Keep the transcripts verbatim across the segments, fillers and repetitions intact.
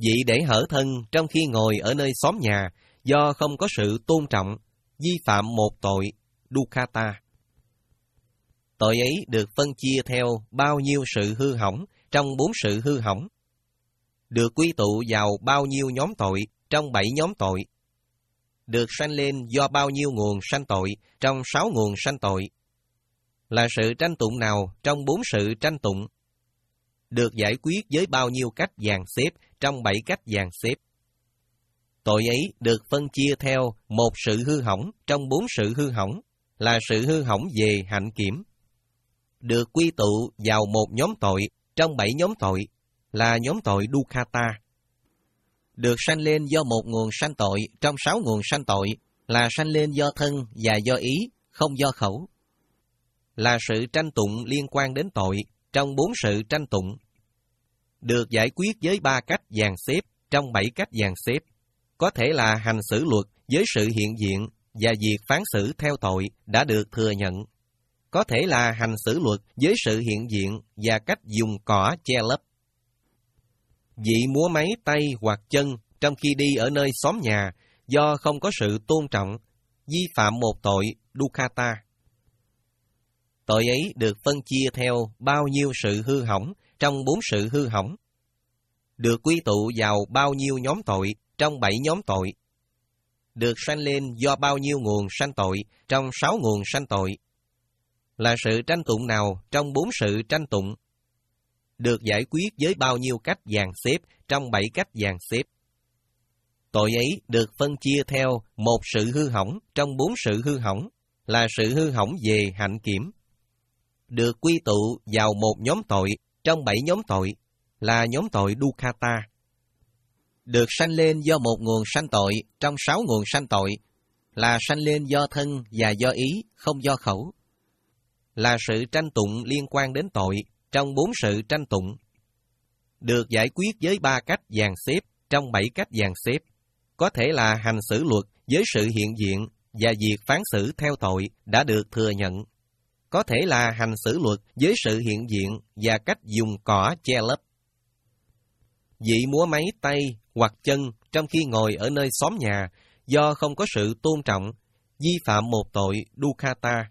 Vị để hở thân trong khi ngồi ở nơi xóm nhà do không có sự tôn trọng, vi phạm một tội, dukkata. Tội ấy được phân chia theo bao nhiêu sự hư hỏng trong bốn sự hư hỏng, được quy tụ vào bao nhiêu nhóm tội trong bảy nhóm tội, được sanh lên do bao nhiêu nguồn sanh tội trong sáu nguồn sanh tội, là sự tranh tụng nào trong bốn sự tranh tụng, được giải quyết với bao nhiêu cách dàn xếp trong bảy cách dàn xếp. Tội ấy được phân chia theo một sự hư hỏng trong bốn sự hư hỏng, là sự hư hỏng về hạnh kiểm, được quy tụ vào một nhóm tội trong bảy nhóm tội, là nhóm tội dukkata. Được sanh lên do một nguồn sanh tội trong sáu nguồn sanh tội, là sanh lên do thân và do ý, không do khẩu, là sự tranh tụng liên quan đến tội trong bốn sự tranh tụng, được giải quyết với ba cách dàn xếp trong bảy cách dàn xếp, có thể là hành xử luật với sự hiện diện và việc phán xử theo tội đã được thừa nhận, có thể là hành xử luật với sự hiện diện và cách dùng cỏ che lấp. Vị múa máy tay hoặc chân trong khi đi ở nơi xóm nhà do không có sự tôn trọng, vi phạm một tội, dukkata. Tội ấy được phân chia theo bao nhiêu sự hư hỏng trong bốn sự hư hỏng, được quy tụ vào bao nhiêu nhóm tội trong bảy nhóm tội, được sanh lên do bao nhiêu nguồn sanh tội trong sáu nguồn sanh tội, là sự tranh tụng nào trong bốn sự tranh tụng, được giải quyết với bao nhiêu cách dàn xếp trong bảy cách dàn xếp. Tội ấy được phân chia theo một sự hư hỏng trong bốn sự hư hỏng, là sự hư hỏng về hạnh kiểm, được quy tụ vào một nhóm tội trong bảy nhóm tội, là nhóm tội dukkata. Được sanh lên do một nguồn sanh tội trong sáu nguồn sanh tội, là sanh lên do thân và do ý, không do khẩu, là sự tranh tụng liên quan đến tội trong bốn sự tranh tụng, được giải quyết với ba cách dàn xếp trong bảy cách dàn xếp, có thể là hành xử luật với sự hiện diện và việc phán xử theo tội đã được thừa nhận, có thể là hành xử luật với sự hiện diện và cách dùng cỏ che lấp. Vị múa máy tay hoặc chân trong khi ngồi ở nơi xóm nhà do không có sự tôn trọng, vi phạm một tội, dukkata.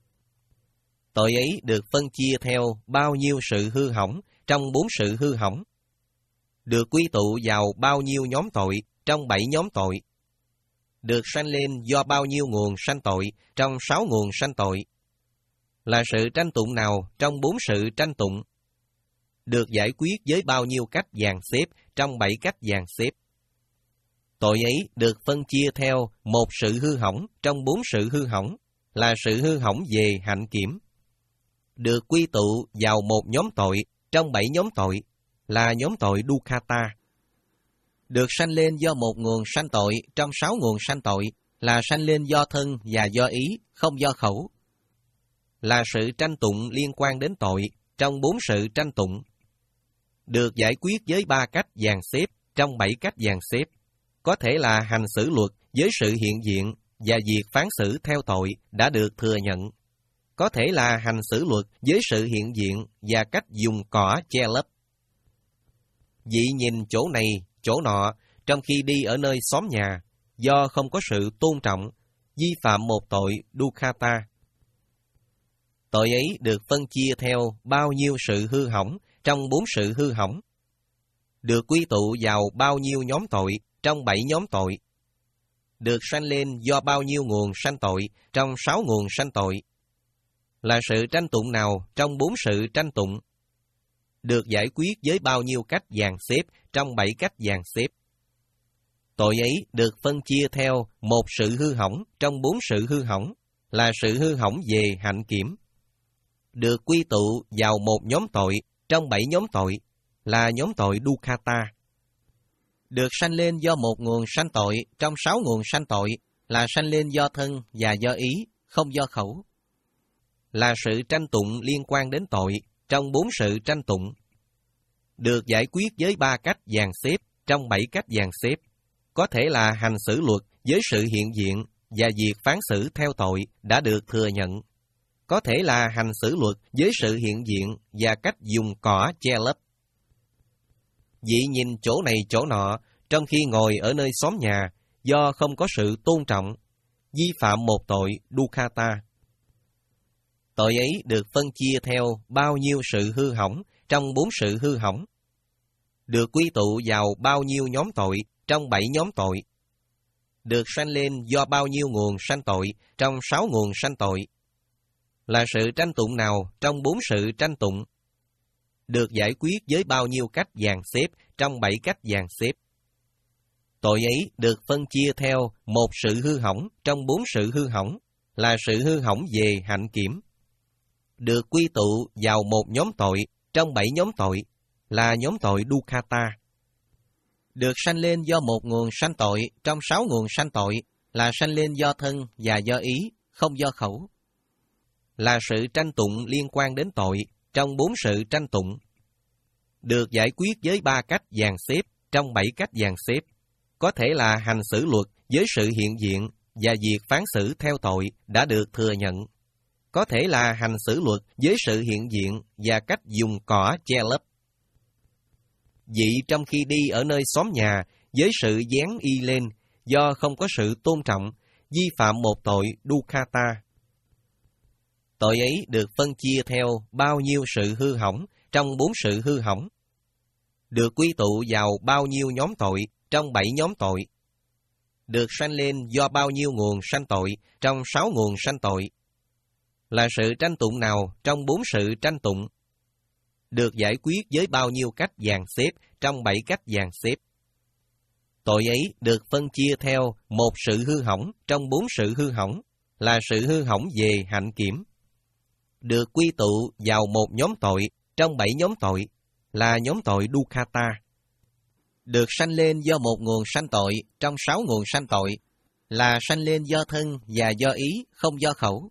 Tội ấy được phân chia theo bao nhiêu sự hư hỏng trong bốn sự hư hỏng, được quy tụ vào bao nhiêu nhóm tội trong bảy nhóm tội, được sanh lên do bao nhiêu nguồn sanh tội trong sáu nguồn sanh tội, là sự tranh tụng nào trong bốn sự tranh tụng, được giải quyết với bao nhiêu cách dàn xếp trong bảy cách dàn xếp. Tội ấy được phân chia theo một sự hư hỏng trong bốn sự hư hỏng, là sự hư hỏng về hạnh kiểm, được quy tụ vào một nhóm tội trong bảy nhóm tội, là nhóm tội dukkata. Được sanh lên do một nguồn sanh tội trong sáu nguồn sanh tội, là sanh lên do thân và do ý, không do khẩu, là sự tranh tụng liên quan đến tội trong bốn sự tranh tụng, được giải quyết với ba cách dàn xếp trong bảy cách dàn xếp, có thể là hành xử luật với sự hiện diện và việc phán xử theo tội đã được thừa nhận, có thể là hành xử luật với sự hiện diện và cách dùng cỏ che lấp. Vị nhìn chỗ này, chỗ nọ trong khi đi ở nơi xóm nhà do không có sự tôn trọng, vi phạm một tội, dukkata. Tội ấy được phân chia theo bao nhiêu sự hư hỏng trong bốn sự hư hỏng, được quy tụ vào bao nhiêu nhóm tội trong bảy nhóm tội, được sanh lên do bao nhiêu nguồn sanh tội trong sáu nguồn sanh tội, là sự tranh tụng nào trong bốn sự tranh tụng, được giải quyết với bao nhiêu cách dàn xếp trong bảy cách dàn xếp. Tội ấy được phân chia theo một sự hư hỏng trong bốn sự hư hỏng, là sự hư hỏng về hạnh kiểm, được quy tụ vào một nhóm tội trong bảy nhóm tội, là nhóm tội dukkata. Được sanh lên do một nguồn sanh tội trong sáu nguồn sanh tội, là sanh lên do thân và do ý, không do khẩu, là sự tranh tụng liên quan đến tội trong bốn sự tranh tụng, được giải quyết với ba cách dàn xếp trong bảy cách dàn xếp, có thể là hành xử luật với sự hiện diện và việc phán xử theo tội đã được thừa nhận, có thể là hành xử luật với sự hiện diện và cách dùng cỏ che lấp. Vị nhìn chỗ này chỗ nọ, trong khi ngồi ở nơi xóm nhà, do không có sự tôn trọng, vi phạm một tội Dukkata. Tội ấy được phân chia theo bao nhiêu sự hư hỏng trong bốn sự hư hỏng, được quy tụ vào bao nhiêu nhóm tội trong bảy nhóm tội, được sanh lên do bao nhiêu nguồn sanh tội trong sáu nguồn sanh tội, là sự tranh tụng nào trong bốn sự tranh tụng, được giải quyết với bao nhiêu cách dàn xếp trong bảy cách dàn xếp. Tội ấy được phân chia theo một sự hư hỏng trong bốn sự hư hỏng, là sự hư hỏng về hạnh kiểm, được quy tụ vào một nhóm tội trong bảy nhóm tội, là nhóm tội Dukkata. Được sanh lên do một nguồn sanh tội trong sáu nguồn sanh tội, là sanh lên do thân và do ý, không do khẩu, là sự tranh tụng liên quan đến tội trong bốn sự tranh tụng, được giải quyết với ba cách dàn xếp trong bảy cách dàn xếp, có thể là hành xử luật với sự hiện diện và việc phán xử theo tội đã được thừa nhận, có thể là hành xử luật với sự hiện diện và cách dùng cỏ che lấp. Vị trong khi đi ở nơi xóm nhà với sự dán y lên, do không có sự tôn trọng, vi phạm một tội Dukkata. Tội ấy được phân chia theo bao nhiêu sự hư hỏng trong bốn sự hư hỏng, được quy tụ vào bao nhiêu nhóm tội trong bảy nhóm tội, được sanh lên do bao nhiêu nguồn sanh tội trong sáu nguồn sanh tội, là sự tranh tụng nào trong bốn sự tranh tụng, được giải quyết với bao nhiêu cách dàn xếp trong bảy cách dàn xếp. Tội ấy được phân chia theo một sự hư hỏng trong bốn sự hư hỏng, là sự hư hỏng về hạnh kiểm, được quy tụ vào một nhóm tội trong bảy nhóm tội, là nhóm tội Dukkata. Được sanh lên do một nguồn sanh tội trong sáu nguồn sanh tội, là sanh lên do thân và do ý, không do khẩu.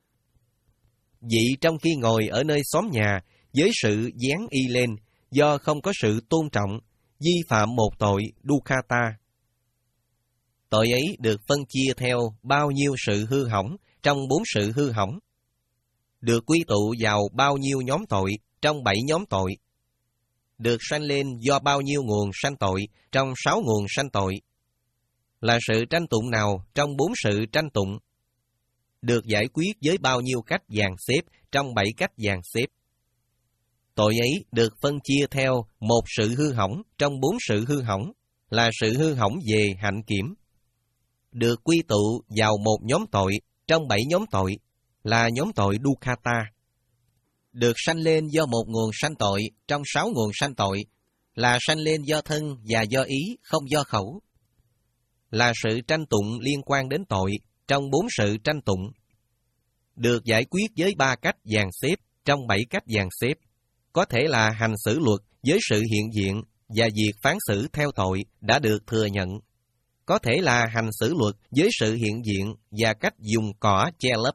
Vị trong khi ngồi ở nơi xóm nhà với sự dán y lên, do không có sự tôn trọng, vi phạm một tội Dukkata. Tội ấy được phân chia theo bao nhiêu sự hư hỏng trong bốn sự hư hỏng, được quy tụ vào bao nhiêu nhóm tội trong bảy nhóm tội, được sanh lên do bao nhiêu nguồn sanh tội trong sáu nguồn sanh tội, là sự tranh tụng nào trong bốn sự tranh tụng, được giải quyết với bao nhiêu cách dàn xếp trong bảy cách dàn xếp. Tội ấy được phân chia theo một sự hư hỏng trong bốn sự hư hỏng, là sự hư hỏng về hạnh kiểm, được quy tụ vào một nhóm tội trong bảy nhóm tội, là nhóm tội Dukkata. Được sanh lên do một nguồn sanh tội trong sáu nguồn sanh tội, là sanh lên do thân và do ý, không do khẩu, là sự tranh tụng liên quan đến tội trong bốn sự tranh tụng, được giải quyết với ba cách dàn xếp trong bảy cách dàn xếp, có thể là hành xử luật với sự hiện diện và việc phán xử theo tội đã được thừa nhận, có thể là hành xử luật với sự hiện diện và cách dùng cỏ che lấp.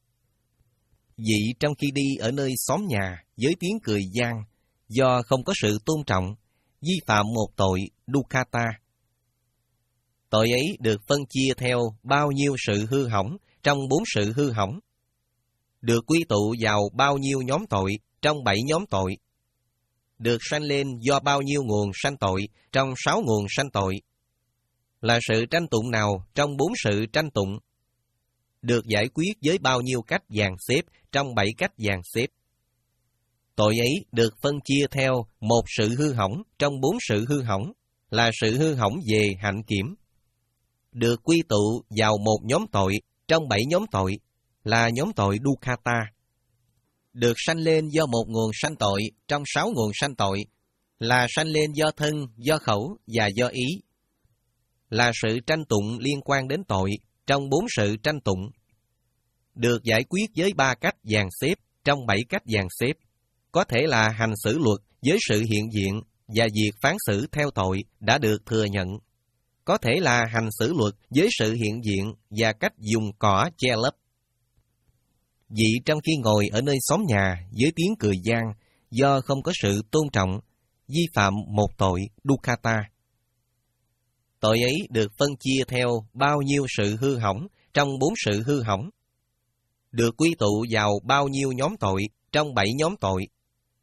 Vị trong khi đi ở nơi xóm nhà với tiếng cười gian, do không có sự tôn trọng, vi phạm một tội Dukkata. Tội ấy được phân chia theo bao nhiêu sự hư hỏng trong bốn sự hư hỏng, được quy tụ vào bao nhiêu nhóm tội trong bảy nhóm tội, được sanh lên do bao nhiêu nguồn sanh tội trong sáu nguồn sanh tội, là sự tranh tụng nào trong bốn sự tranh tụng, được giải quyết với bao nhiêu cách dàn xếp trong bảy cách dàn xếp. Tội ấy được phân chia theo một sự hư hỏng trong bốn sự hư hỏng, là sự hư hỏng về hạnh kiểm, được quy tụ vào một nhóm tội trong bảy nhóm tội, là nhóm tội Dukkata. Được sanh lên do một nguồn sanh tội trong sáu nguồn sanh tội, là sanh lên do thân, do khẩu và do ý, là sự tranh tụng liên quan đến tội trong bốn sự tranh tụng, được giải quyết với ba cách dàn xếp trong bảy cách dàn xếp, có thể là hành xử luật với sự hiện diện và việc phán xử theo tội đã được thừa nhận, có thể là hành xử luật với sự hiện diện và cách dùng cỏ che lấp. Vị trong khi ngồi ở nơi xóm nhà với tiếng cười gian, do không có sự tôn trọng, vi phạm một tội Dukkata. Tội ấy được phân chia theo bao nhiêu sự hư hỏng trong bốn sự hư hỏng, được quy tụ vào bao nhiêu nhóm tội trong bảy nhóm tội,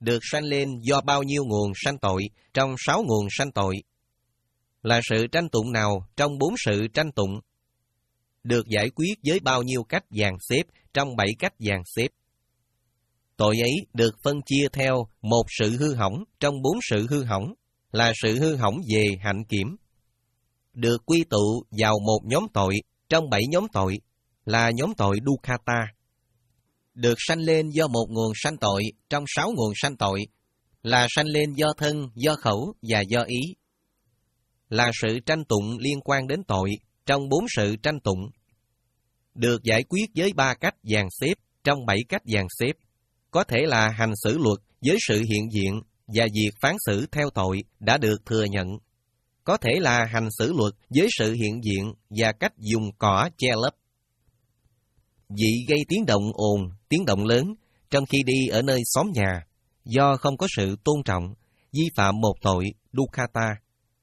được sanh lên do bao nhiêu nguồn sanh tội trong sáu nguồn sanh tội? Là sự tranh tụng nào trong bốn sự tranh tụng? Được giải quyết với bao nhiêu cách dàn xếp trong bảy cách dàn xếp? Tội ấy được phân chia theo một sự hư hỏng trong bốn sự hư hỏng, là sự hư hỏng về hạnh kiểm. Được quy tụ vào một nhóm tội trong bảy nhóm tội, là nhóm tội Dukkata. Được sanh lên do một nguồn sanh tội trong sáu nguồn sanh tội, là sanh lên do thân, do khẩu và do ý. Là sự tranh tụng liên quan đến tội trong bốn sự tranh tụng. Được giải quyết với ba cách dàn xếp trong bảy cách dàn xếp, có thể là hành xử luật với sự hiện diện và việc phán xử theo tội đã được thừa nhận. Có thể là hành xử luật với sự hiện diện và cách dùng cỏ che lấp. Vị gây tiếng động ồn, tiếng động lớn, trong khi đi ở nơi xóm nhà, do không có sự tôn trọng, vi phạm một tội Dukkata.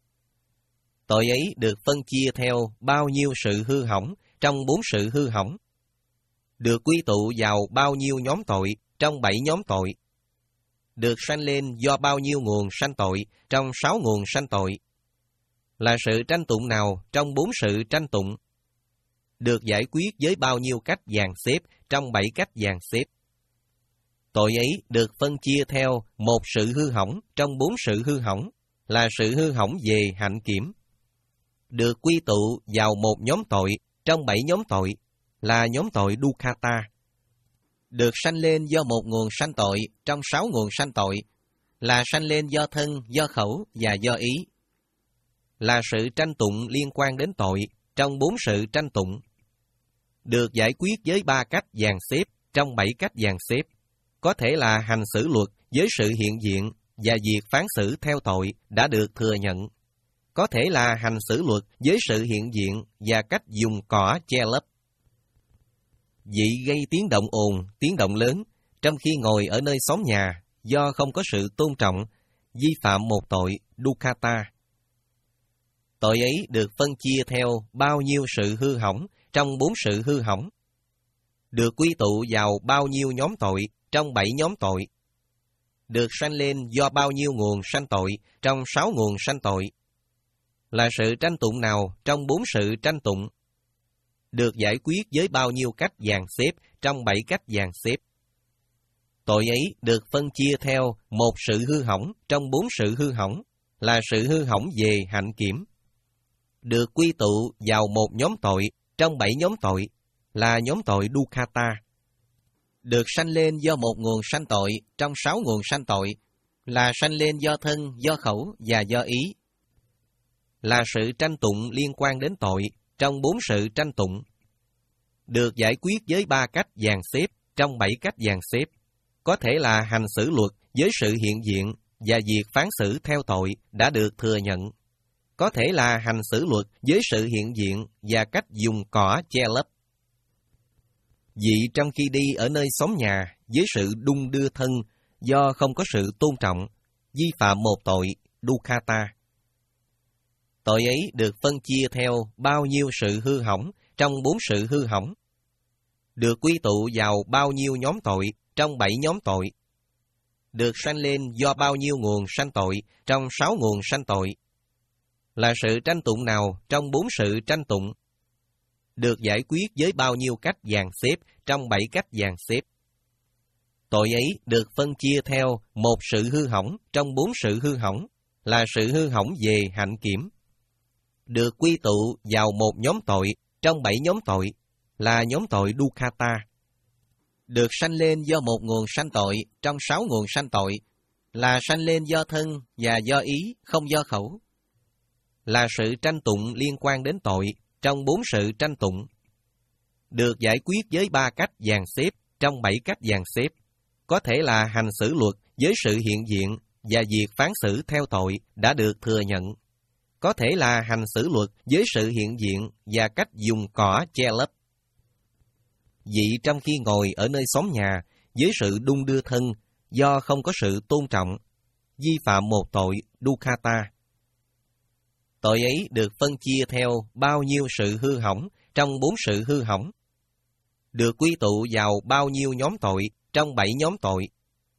Tội ấy được phân chia theo bao nhiêu sự hư hỏng trong bốn sự hư hỏng. Được quy tụ vào bao nhiêu nhóm tội trong bảy nhóm tội. Được sanh lên do bao nhiêu nguồn sanh tội trong sáu nguồn sanh tội. Là sự tranh tụng nào trong bốn sự tranh tụng? Được giải quyết với bao nhiêu cách dàn xếp trong bảy cách dàn xếp? Tội ấy được phân chia theo một sự hư hỏng trong bốn sự hư hỏng, là sự hư hỏng về hạnh kiểm. Được quy tụ vào một nhóm tội trong bảy nhóm tội, là nhóm tội Dukkata. Được sanh lên do một nguồn sanh tội trong sáu nguồn sanh tội, là sanh lên do thân, do khẩu và do ý. Là sự tranh tụng liên quan đến tội trong bốn sự tranh tụng. Được giải quyết với ba cách dàn xếp trong bảy cách dàn xếp, có thể là hành xử luật với sự hiện diện và việc phán xử theo tội đã được thừa nhận. Có thể là hành xử luật với sự hiện diện và cách dùng cỏ che lấp. Vị gây tiếng động ồn, tiếng động lớn, trong khi ngồi ở nơi xóm nhà, do không có sự tôn trọng, vi phạm một tội Dukkata. Tội ấy được phân chia theo bao nhiêu sự hư hỏng trong bốn sự hư hỏng. Được quy tụ vào bao nhiêu nhóm tội trong bảy nhóm tội. Được sanh lên do bao nhiêu nguồn sanh tội trong sáu nguồn sanh tội. Là sự tranh tụng nào trong bốn sự tranh tụng? Được giải quyết với bao nhiêu cách dàn xếp trong bảy cách dàn xếp? Tội ấy được phân chia theo một sự hư hỏng trong bốn sự hư hỏng, là sự hư hỏng về hạnh kiểm. Được quy tụ vào một nhóm tội trong bảy nhóm tội, là nhóm tội Dukkata. Được sanh lên do một nguồn sanh tội trong sáu nguồn sanh tội, là sanh lên do thân, do khẩu và do ý. Là sự tranh tụng liên quan đến tội trong bốn sự tranh tụng. Được giải quyết với ba cách dàn xếp trong bảy cách dàn xếp, có thể là hành xử luật với sự hiện diện và việc phán xử theo tội đã được thừa nhận. Có thể là hành xử luật với sự hiện diện và cách dùng cỏ che lấp. Vị trong khi đi ở nơi xóm nhà với sự đung đưa thân do không có sự tôn trọng, vi phạm một tội Dukkata. Tội ấy được phân chia theo bao nhiêu sự hư hỏng trong bốn sự hư hỏng. Được quy tụ vào bao nhiêu nhóm tội trong bảy nhóm tội. Được sanh lên do bao nhiêu nguồn sanh tội trong sáu nguồn sanh tội. Là sự tranh tụng nào trong bốn sự tranh tụng? Được giải quyết với bao nhiêu cách dàn xếp trong bảy cách dàn xếp? Tội ấy được phân chia theo một sự hư hỏng trong bốn sự hư hỏng, là sự hư hỏng về hạnh kiểm. Được quy tụ vào một nhóm tội trong bảy nhóm tội, là nhóm tội Dukkata. Được sanh lên do một nguồn sanh tội trong sáu nguồn sanh tội, là sanh lên do thân và do ý, không do khẩu. Là sự tranh tụng liên quan đến tội trong bốn sự tranh tụng. Được giải quyết với ba cách dàn xếp trong bảy cách dàn xếp, có thể là hành xử luật với sự hiện diện và việc phán xử theo tội đã được thừa nhận. Có thể là hành xử luật với sự hiện diện và cách dùng cỏ che lấp. Vị trong khi ngồi ở nơi xóm nhà với sự đung đưa thân do không có sự tôn trọng, vi phạm một tội Dukkata. Tội ấy được phân chia theo bao nhiêu sự hư hỏng trong bốn sự hư hỏng. Được quy tụ vào bao nhiêu nhóm tội trong bảy nhóm tội.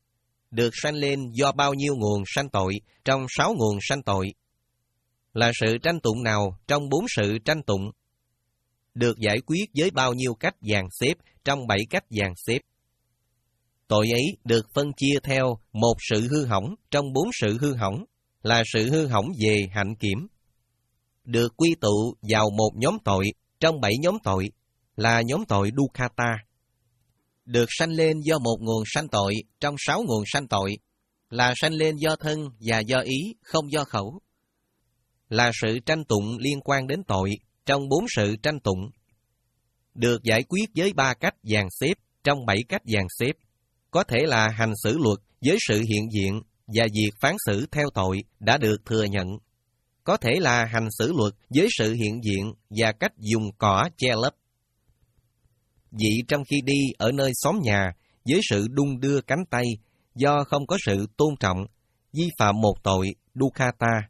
được sanh lên do bao nhiêu nguồn sanh tội trong sáu nguồn sanh tội? Là sự tranh tụng nào trong bốn sự tranh tụng? Được giải quyết với bao nhiêu cách dàn xếp trong bảy cách dàn xếp? Tội ấy được phân chia theo một sự hư hỏng trong bốn sự hư hỏng, là sự hư hỏng về hạnh kiểm. Được quy tụ vào một nhóm tội trong bảy nhóm tội, là nhóm tội Dukkata. Được sanh lên do một nguồn sanh tội trong sáu nguồn sanh tội, là sanh lên do thân và do ý, không do khẩu. Là sự tranh tụng liên quan đến tội trong bốn sự tranh tụng. Được giải quyết với ba cách dàn xếp trong bảy cách dàn xếp, có thể là hành xử luật với sự hiện diện và việc phán xử theo tội đã được thừa nhận. Có thể là hành xử luật với sự hiện diện và cách dùng cỏ che lấp. Vị trong khi đi ở nơi xóm nhà với sự đung đưa cánh tay do không có sự tôn trọng, vi phạm một tội Dukkata.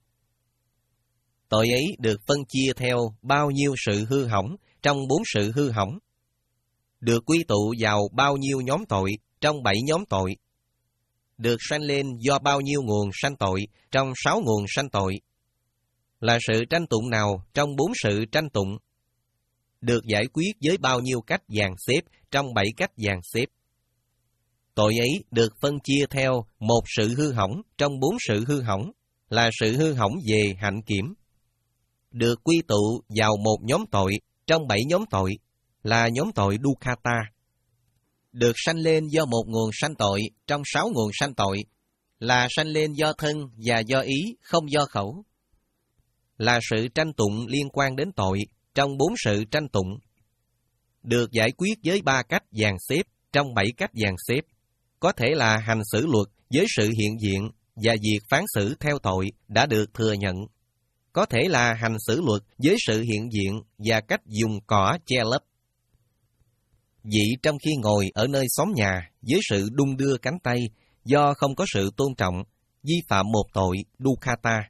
Tội ấy được phân chia theo bao nhiêu sự hư hỏng trong bốn sự hư hỏng. Được quy tụ vào bao nhiêu nhóm tội trong bảy nhóm tội. Được sanh lên do bao nhiêu nguồn sanh tội trong sáu nguồn sanh tội. Là sự tranh tụng nào trong bốn sự tranh tụng? Được giải quyết với bao nhiêu cách dàn xếp trong bảy cách dàn xếp? Tội ấy được phân chia theo một sự hư hỏng trong bốn sự hư hỏng, là sự hư hỏng về hạnh kiểm. Được quy tụ vào một nhóm tội trong bảy nhóm tội, là nhóm tội Dukkata. Được sanh lên do một nguồn sanh tội trong sáu nguồn sanh tội, là sanh lên do thân và do ý, không do khẩu. Là sự tranh tụng liên quan đến tội trong bốn sự tranh tụng. Được giải quyết với ba cách dàn xếp trong bảy cách dàn xếp, có thể là hành xử luật với sự hiện diện và việc phán xử theo tội đã được thừa nhận. Có thể là hành xử luật với sự hiện diện và cách dùng cỏ che lấp. Vị trong khi ngồi ở nơi xóm nhà với sự đung đưa cánh tay do không có sự tôn trọng, vi phạm một tội Dukkata.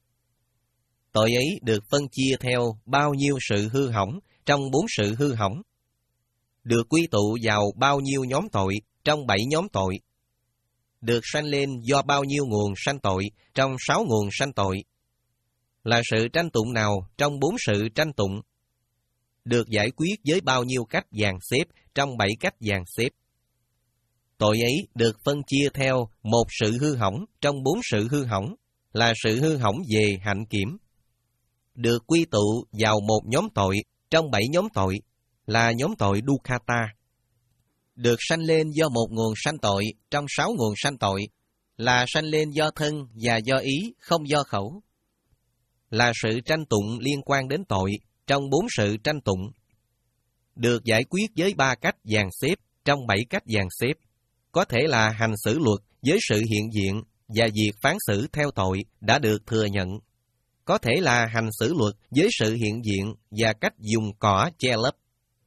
Tội ấy được phân chia theo bao nhiêu sự hư hỏng trong bốn sự hư hỏng. Được quy tụ vào bao nhiêu nhóm tội trong bảy nhóm tội. Được sanh lên do bao nhiêu nguồn sanh tội trong sáu nguồn sanh tội. Là sự tranh tụng nào trong bốn sự tranh tụng? Được giải quyết với bao nhiêu cách dàn xếp trong bảy cách dàn xếp? Tội ấy được phân chia theo một sự hư hỏng trong bốn sự hư hỏng, là sự hư hỏng về hạnh kiểm. Được quy tụ vào một nhóm tội trong bảy nhóm tội, là nhóm tội Dukkata. Được sanh lên do một nguồn sanh tội trong sáu nguồn sanh tội, là sanh lên do thân và do ý, không do khẩu. Là sự tranh tụng liên quan đến tội trong bốn sự tranh tụng. Được giải quyết với ba cách dàn xếp trong bảy cách dàn xếp, có thể là hành xử luật với sự hiện diện và việc phán xử theo tội đã được thừa nhận. Có thể là hành xử luật với sự hiện diện và cách dùng cỏ che lấp.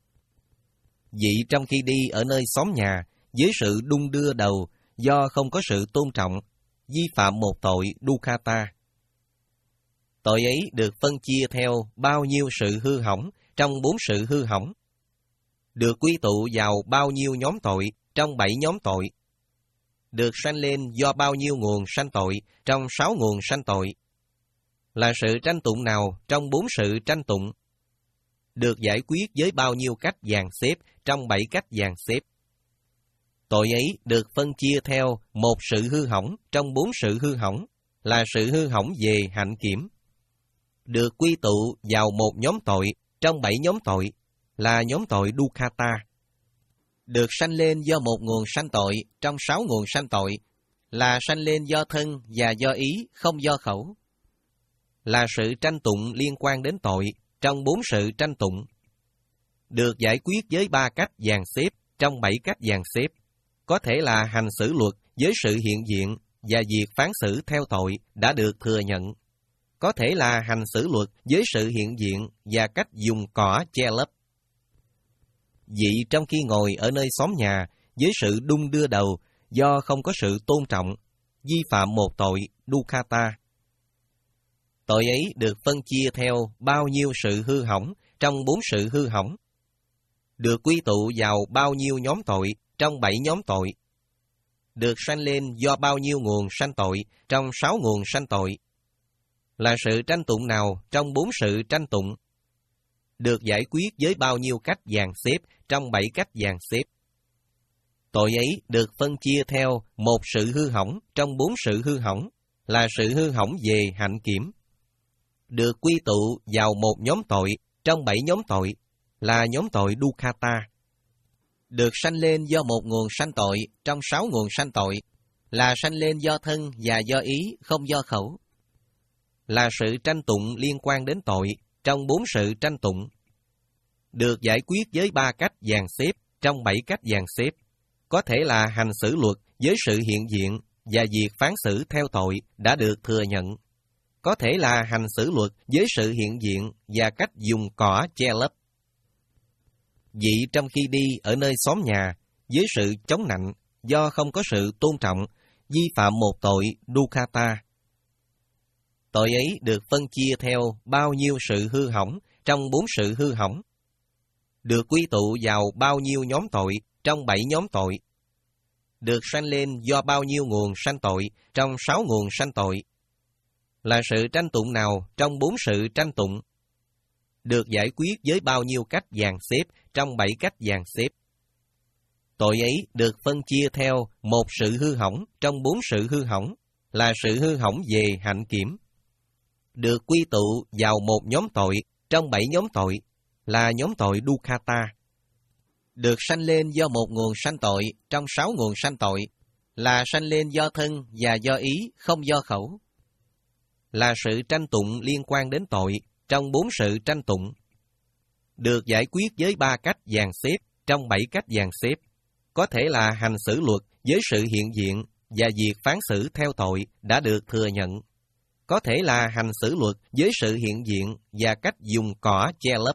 Vị trong khi đi ở nơi xóm nhà với sự đung đưa đầu do không có sự tôn trọng, vi phạm một tội Dukkata. Tội ấy được phân chia theo bao nhiêu sự hư hỏng trong bốn sự hư hỏng. Được quy tụ vào bao nhiêu nhóm tội trong bảy nhóm tội. Được sanh lên do bao nhiêu nguồn sanh tội trong sáu nguồn sanh tội. Là sự tranh tụng nào trong bốn sự tranh tụng? Được giải quyết với bao nhiêu cách dàn xếp trong bảy cách dàn xếp? Tội ấy được phân chia theo một sự hư hỏng trong bốn sự hư hỏng, là sự hư hỏng về hạnh kiểm. Được quy tụ vào một nhóm tội trong bảy nhóm tội, là nhóm tội Dukkata. Được sanh lên do một nguồn sanh tội trong sáu nguồn sanh tội, là sanh lên do thân và do ý, không do khẩu. Là sự tranh tụng liên quan đến tội trong bốn sự tranh tụng. Được giải quyết với ba cách dàn xếp trong bảy cách dàn xếp, có thể là hành xử luật với sự hiện diện và việc phán xử theo tội đã được thừa nhận. Có thể là hành xử luật với sự hiện diện và cách dùng cỏ che lấp. Vị trong khi ngồi ở nơi xóm nhà với sự đung đưa đầu do không có sự tôn trọng, vi phạm một tội Dukkata. Tội ấy được phân chia theo bao nhiêu sự hư hỏng trong bốn sự hư hỏng. Được quy tụ vào bao nhiêu nhóm tội trong bảy nhóm tội. được sanh lên do bao nhiêu nguồn sanh tội trong sáu nguồn sanh tội? Là sự tranh tụng nào trong bốn sự tranh tụng? Được giải quyết với bao nhiêu cách dàn xếp trong bảy cách dàn xếp? Tội ấy được phân chia theo một sự hư hỏng trong bốn sự hư hỏng, là sự hư hỏng về hạnh kiểm. Được quy tụ vào một nhóm tội trong bảy nhóm tội, là nhóm tội Dukkata. Được sanh lên do một nguồn sanh tội trong sáu nguồn sanh tội, là sanh lên do thân và do ý, không do khẩu. Là sự tranh tụng liên quan đến tội trong bốn sự tranh tụng. Được giải quyết với ba cách dàn xếp trong bảy cách dàn xếp, có thể là hành xử luật với sự hiện diện và việc phán xử theo tội đã được thừa nhận. Có thể là hành xử luật với sự hiện diện và cách dùng cỏ che lấp. Vị trong khi đi ở nơi xóm nhà với sự chống nạnh do không có sự tôn trọng, vi phạm một tội Dukkata. Tội ấy được phân chia theo bao nhiêu sự hư hỏng trong bốn sự hư hỏng. Được quy tụ vào bao nhiêu nhóm tội trong bảy nhóm tội. Được sanh lên do bao nhiêu nguồn sanh tội trong sáu nguồn sanh tội. Là sự tranh tụng nào trong bốn sự tranh tụng? Được giải quyết với bao nhiêu cách dàn xếp trong bảy cách dàn xếp? Tội ấy được phân chia theo một sự hư hỏng trong bốn sự hư hỏng, là sự hư hỏng về hạnh kiểm. Được quy tụ vào một nhóm tội trong bảy nhóm tội, là nhóm tội Dukkata. Được sanh lên do một nguồn sanh tội trong sáu nguồn sanh tội, là sanh lên do thân và do ý, không do khẩu. Là sự tranh tụng liên quan đến tội trong bốn sự tranh tụng. Được giải quyết với ba cách dàn xếp trong bảy cách dàn xếp, có thể là hành xử luật với sự hiện diện và việc phán xử theo tội đã được thừa nhận. Có thể là hành xử luật với sự hiện diện và cách dùng cỏ che lấp.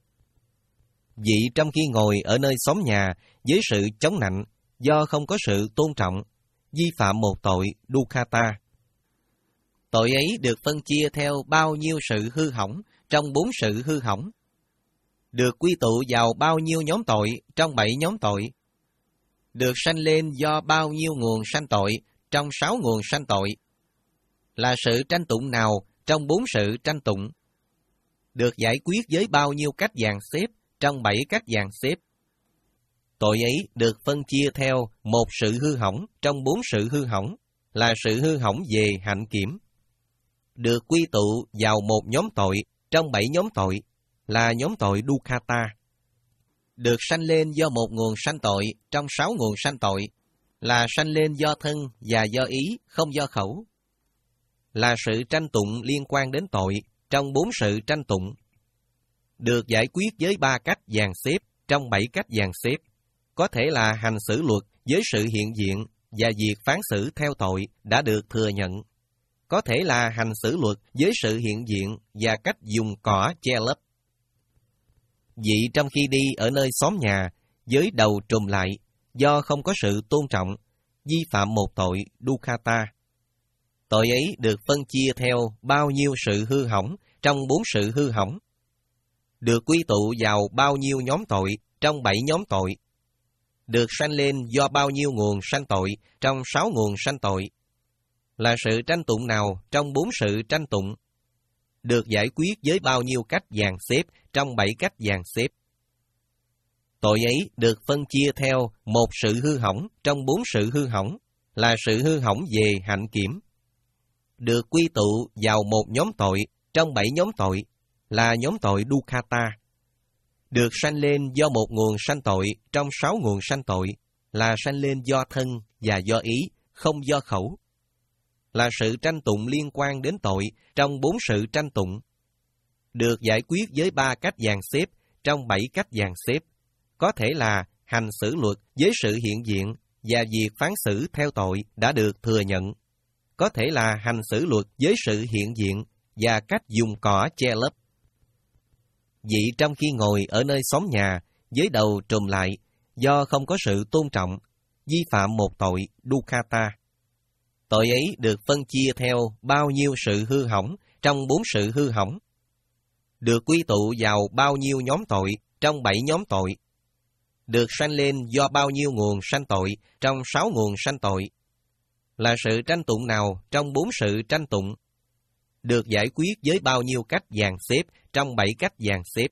Vị trong khi ngồi ở nơi xóm nhà với sự chống nạnh do không có sự tôn trọng, vi phạm một tội Dukkata. Tội ấy được phân chia theo bao nhiêu sự hư hỏng trong bốn sự hư hỏng. Được quy tụ vào bao nhiêu nhóm tội trong bảy nhóm tội. Được sanh lên do bao nhiêu nguồn sanh tội trong sáu nguồn sanh tội. Là sự tranh tụng nào trong bốn sự tranh tụng? Được giải quyết với bao nhiêu cách dàn xếp trong bảy cách dàn xếp? Tội ấy được phân chia theo một sự hư hỏng trong bốn sự hư hỏng, là sự hư hỏng về hạnh kiểm. Được quy tụ vào một nhóm tội trong bảy nhóm tội, là nhóm tội Dukkata. Được sanh lên do một nguồn sanh tội trong sáu nguồn sanh tội, là sanh lên do thân và do ý, không do khẩu. Là sự tranh tụng liên quan đến tội trong bốn sự tranh tụng. Được giải quyết với ba cách dàn xếp trong bảy cách dàn xếp, có thể là hành xử luật với sự hiện diện và việc phán xử theo tội đã được thừa nhận. Có thể là hành xử luật với sự hiện diện và cách dùng cỏ che lấp. Vị trong khi đi ở nơi xóm nhà với đầu trùm lại do không có sự tôn trọng, vi phạm một tội Dukkata. Tội ấy được phân chia theo bao nhiêu sự hư hỏng trong bốn sự hư hỏng. Được quy tụ vào bao nhiêu nhóm tội trong bảy nhóm tội. Được sanh lên do bao nhiêu nguồn sanh tội trong sáu nguồn sanh tội. Là sự tranh tụng nào trong bốn sự tranh tụng? Được giải quyết với bao nhiêu cách dàn xếp trong bảy cách dàn xếp? Tội ấy được phân chia theo một sự hư hỏng trong bốn sự hư hỏng, là sự hư hỏng về hạnh kiểm. Được quy tụ vào một nhóm tội trong bảy nhóm tội, là nhóm tội Dukkata. Được sanh lên do một nguồn sanh tội trong sáu nguồn sanh tội, là sanh lên do thân và do ý, không do khẩu. Là sự tranh tụng liên quan đến tội trong bốn sự tranh tụng. Được giải quyết với ba cách dàn xếp trong bảy cách dàn xếp, có thể là hành xử luật với sự hiện diện và việc phán xử theo tội đã được thừa nhận. Có thể là hành xử luật với sự hiện diện và cách dùng cỏ che lấp. Vị trong khi ngồi ở nơi xóm nhà với đầu trùm lại do không có sự tôn trọng, vi phạm một tội Dukkata. Tội ấy được phân chia theo bao nhiêu sự hư hỏng trong bốn sự hư hỏng. Được quy tụ vào bao nhiêu nhóm tội trong bảy nhóm tội. được sanh lên do bao nhiêu nguồn sanh tội trong sáu nguồn sanh tội, là sự tranh tụng nào trong bốn sự tranh tụng, được giải quyết với bao nhiêu cách dàn xếp trong bảy cách dàn xếp.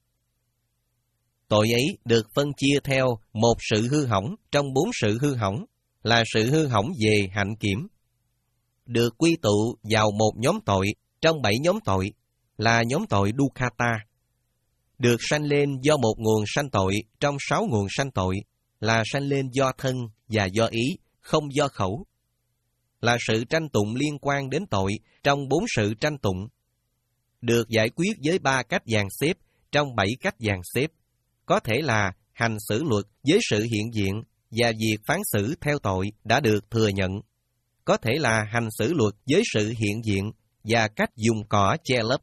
Tội ấy được phân chia theo một sự hư hỏng trong bốn sự hư hỏng, là sự hư hỏng về hạnh kiểm, được quy tụ vào một nhóm tội trong bảy nhóm tội, là nhóm tội Dukkata, được sanh lên do một nguồn sanh tội trong sáu nguồn sanh tội, là sanh lên do thân và do ý, không do khẩu, là sự tranh tụng liên quan đến tội trong bốn sự tranh tụng, được giải quyết với ba cách dàn xếp trong bảy cách dàn xếp, có thể là hành xử luật với sự hiện diện và việc phán xử theo tội đã được thừa nhận, có thể là hành xử luật với sự hiện diện và cách dùng cỏ che lấp.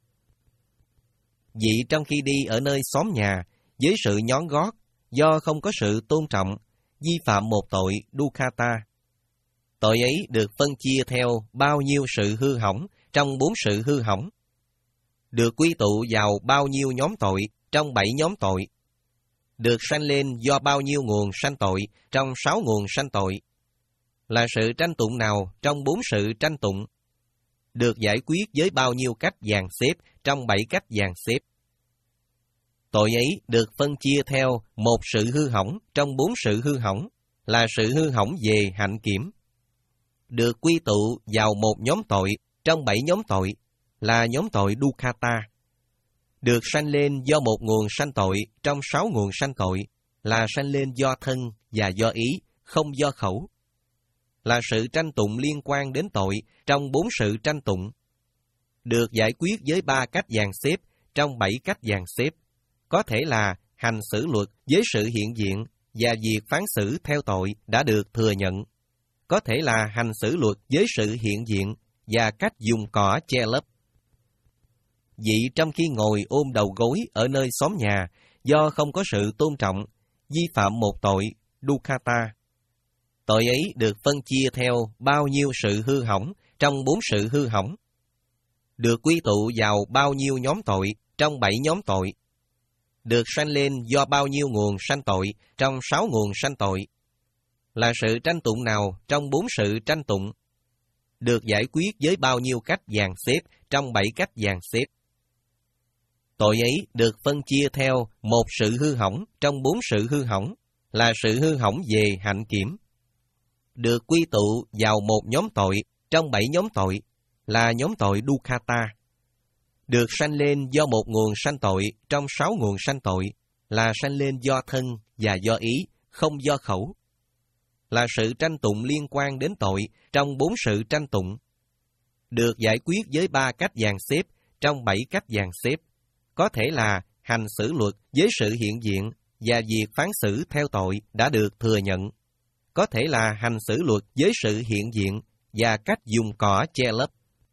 Vị trong khi đi ở nơi xóm nhà với sự nhón gót do không có sự tôn trọng, vi phạm một tội Dukkata. Tội ấy được phân chia theo bao nhiêu sự hư hỏng trong bốn sự hư hỏng, được quy tụ vào bao nhiêu nhóm tội trong bảy nhóm tội, được sanh lên do bao nhiêu nguồn sanh tội trong sáu nguồn sanh tội, là sự tranh tụng nào trong bốn sự tranh tụng, được giải quyết với bao nhiêu cách dàn xếp trong bảy cách dàn xếp. Tội ấy được phân chia theo một sự hư hỏng trong bốn sự hư hỏng, là sự hư hỏng về hạnh kiểm, được quy tụ vào một nhóm tội trong bảy nhóm tội, là nhóm tội Dukkata, được sanh lên do một nguồn sanh tội trong sáu nguồn sanh tội, là sanh lên do thân và do ý, không do khẩu, là sự tranh tụng liên quan đến tội trong bốn sự tranh tụng, được giải quyết với ba cách dàn xếp trong bảy cách dàn xếp, có thể là hành xử luật với sự hiện diện và việc phán xử theo tội đã được thừa nhận, có thể là hành xử luật với sự hiện diện và cách dùng cỏ che lấp. Vị trong khi ngồi ôm đầu gối ở nơi xóm nhà do không có sự tôn trọng, vi phạm một tội Dukkata. Tội ấy được phân chia theo bao nhiêu sự hư hỏng trong bốn sự hư hỏng, được quy tụ vào bao nhiêu nhóm tội trong bảy nhóm tội, được sanh lên do bao nhiêu nguồn sanh tội trong sáu nguồn sanh tội, là sự tranh tụng nào trong bốn sự tranh tụng, được giải quyết với bao nhiêu cách dàn xếp trong bảy cách dàn xếp. Tội ấy được phân chia theo một sự hư hỏng trong bốn sự hư hỏng, là sự hư hỏng về hạnh kiểm, được quy tụ vào một nhóm tội trong bảy nhóm tội, là nhóm tội Dukkata, được sanh lên do một nguồn sanh tội trong sáu nguồn sanh tội, là sanh lên do thân và do ý, không do khẩu, là sự tranh tụng liên quan đến tội trong bốn sự tranh tụng, được giải quyết với ba cách dàn xếp trong bảy cách dàn xếp, có thể là hành xử luật với sự hiện diện và việc phán xử theo tội đã được thừa nhận, có thể là hành xử luật với sự hiện diện và cách dùng cỏ che lấp.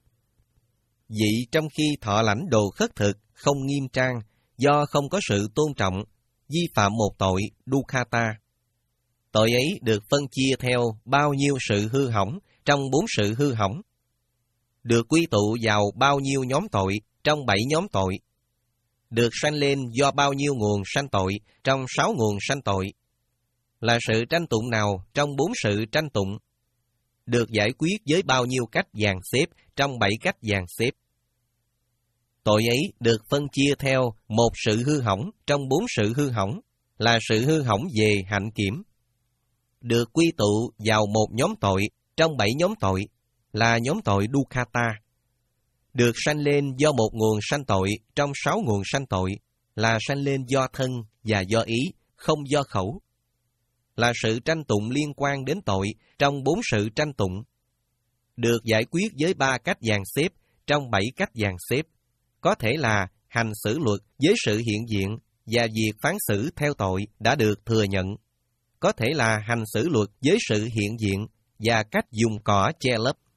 Vị trong khi thọ lãnh đồ khất thực không nghiêm trang do không có sự tôn trọng, vi phạm một tội Dukkata. Tội ấy được phân chia theo bao nhiêu sự hư hỏng trong bốn sự hư hỏng, được quy tụ vào bao nhiêu nhóm tội trong bảy nhóm tội, được sanh lên do bao nhiêu nguồn sanh tội trong sáu nguồn sanh tội, là sự tranh tụng nào trong bốn sự tranh tụng, được giải quyết với bao nhiêu cách dàn xếp trong bảy cách dàn xếp. Tội ấy được phân chia theo một sự hư hỏng trong bốn sự hư hỏng, là sự hư hỏng về hạnh kiểm, được quy tụ vào một nhóm tội trong bảy nhóm tội, là nhóm tội Dukkata, được sanh lên do một nguồn sanh tội trong sáu nguồn sanh tội, là sanh lên do thân và do ý, không do khẩu, là sự tranh tụng liên quan đến tội trong bốn sự tranh tụng, được giải quyết với ba cách dàn xếp trong bảy cách dàn xếp, có thể là hành xử luật với sự hiện diện và việc phán xử theo tội đã được thừa nhận, có thể là hành xử luật với sự hiện diện và cách dùng cỏ che lấp.